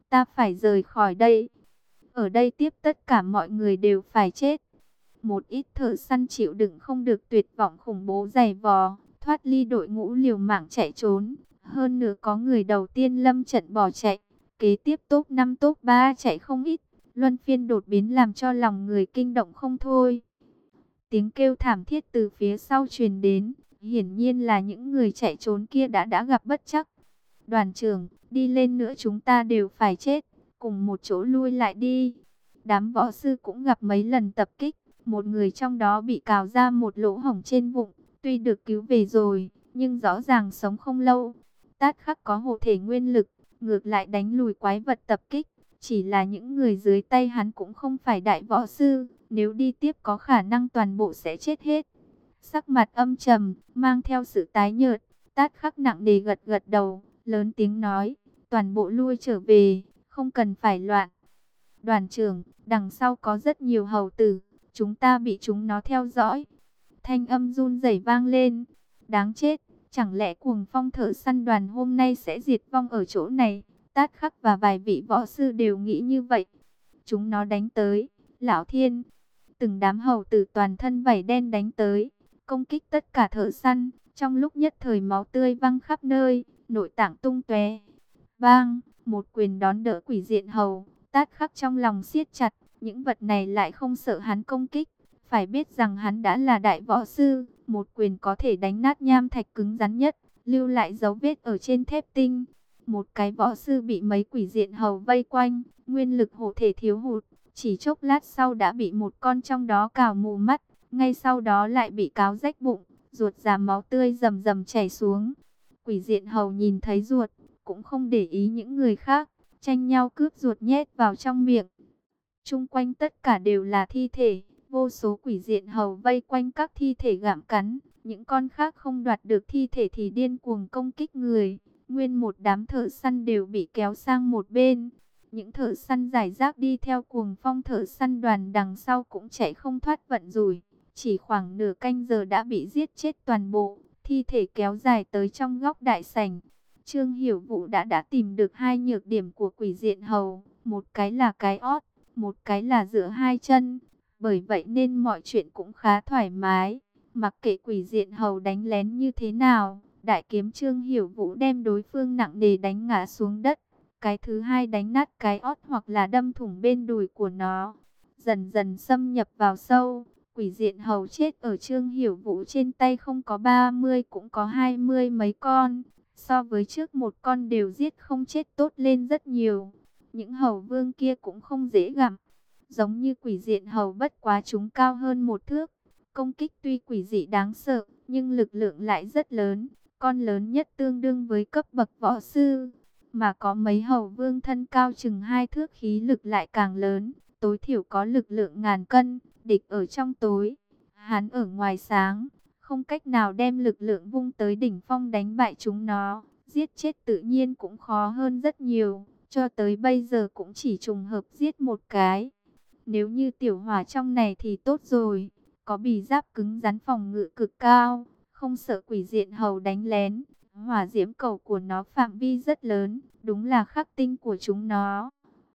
[SPEAKER 1] ta phải rời khỏi đây. Ở đây tiếp tất cả mọi người đều phải chết. Một ít thợ săn chịu đựng không được tuyệt vọng khủng bố giày vò, thoát ly đội ngũ liều mạng chạy trốn. Hơn nữa có người đầu tiên lâm trận bỏ chạy, kế tiếp top năm top ba chạy không ít, luân phiên đột biến làm cho lòng người kinh động không thôi. Tiếng kêu thảm thiết từ phía sau truyền đến, hiển nhiên là những người chạy trốn kia đã đã gặp bất trắc. Đoàn trưởng, đi lên nữa chúng ta đều phải chết, cùng một chỗ lui lại đi. Đám võ sư cũng gặp mấy lần tập kích, một người trong đó bị cào ra một lỗ hổng trên bụng, tuy được cứu về rồi, nhưng rõ ràng sống không lâu. Tát Khắc có hộ thể nguyên lực, ngược lại đánh lùi quái vật tập kích, chỉ là những người dưới tay hắn cũng không phải đại võ sư, nếu đi tiếp có khả năng toàn bộ sẽ chết hết. Sắc mặt âm trầm, mang theo sự tái nhợt, Tát Khắc nặng nề gật gật đầu, lớn tiếng nói, toàn bộ lui trở về, không cần phải loạn. Đoàn trưởng, đằng sau có rất nhiều hầu tử, chúng ta bị chúng nó theo dõi. Thanh âm run rẩy vang lên, đáng chết, chẳng lẽ cuồng phong thợ săn đoàn hôm nay sẽ diệt vong ở chỗ này? Tát Khắc và vài vị võ sư đều nghĩ như vậy. Chúng nó đánh tới, Lão Thiên. Từng đám hầu tử toàn thân vảy đen đánh tới, công kích tất cả thợ săn. Trong lúc nhất thời máu tươi văng khắp nơi, nội tạng tung tóe. Bang, một quyền đón đỡ quỷ diện hầu. Tát Khắc trong lòng siết chặt, những vật này lại không sợ hắn công kích. Phải biết rằng hắn đã là đại võ sư, một quyền có thể đánh nát nham thạch cứng rắn nhất, lưu lại dấu vết ở trên thép tinh. Một cái võ sư bị mấy quỷ diện hầu vây quanh, nguyên lực hộ thể thiếu hụt, chỉ chốc lát sau đã bị một con trong đó cào mù mắt, ngay sau đó lại bị cáo rách bụng, ruột ra máu tươi rầm rầm chảy xuống. Quỷ diện hầu nhìn thấy ruột, cũng không để ý những người khác, tranh nhau cướp ruột nhét vào trong miệng. Chung quanh tất cả đều là thi thể, vô số quỷ diện hầu vây quanh các thi thể gặm cắn, những con khác không đoạt được thi thể thì điên cuồng công kích người. Nguyên một đám thợ săn đều bị kéo sang một bên. Những thợ săn giải rác đi theo cuồng phong thợ săn đoàn đằng sau cũng chạy không thoát vận rủi. Chỉ khoảng nửa canh giờ đã bị giết chết toàn bộ, thi thể kéo dài tới trong góc đại sảnh. Trương Hiểu Vũ đã đã tìm được hai nhược điểm của quỷ diện hầu, một cái là cái ót, một cái là giữa hai chân. Bởi vậy nên mọi chuyện cũng khá thoải mái, mặc kệ quỷ diện hầu đánh lén như thế nào. Đại kiếm Trương Hiểu Vũ đem đối phương nặng nề đánh ngã xuống đất. Cái thứ hai đánh nát cái ót hoặc là đâm thủng bên đùi của nó. Dần dần xâm nhập vào sâu. Quỷ diện hầu chết ở Trương Hiểu Vũ trên tay không có ba mươi cũng có hai mươi mấy con. So với trước một con đều giết không chết tốt lên rất nhiều. Những hầu vương kia cũng không dễ gặm. Giống như quỷ diện hầu bất quá chúng cao hơn một thước. Công kích tuy quỷ dị đáng sợ, nhưng lực lượng lại rất lớn. Con lớn nhất tương đương với cấp bậc võ sư, mà có mấy hầu vương thân cao chừng hai thước khí lực lại càng lớn, tối thiểu có lực lượng ngàn cân, địch ở trong tối, hắn ở ngoài sáng, không cách nào đem lực lượng vung tới đỉnh phong đánh bại chúng nó, giết chết tự nhiên cũng khó hơn rất nhiều, cho tới bây giờ cũng chỉ trùng hợp giết một cái. Nếu như tiểu hỏa trong này thì tốt rồi, có bì giáp cứng rắn phòng ngự cực cao, không sợ quỷ diện hầu đánh lén. Hỏa diễm cầu của nó phạm vi rất lớn, đúng là khắc tinh của chúng nó.